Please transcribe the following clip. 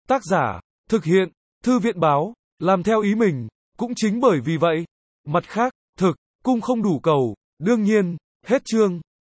Tác giả, thực hiện, Thư viện báo, làm theo ý mình. Cũng chính bởi vì vậy. Mặt khác, cung không đủ cầu, đương nhiên, hết chương.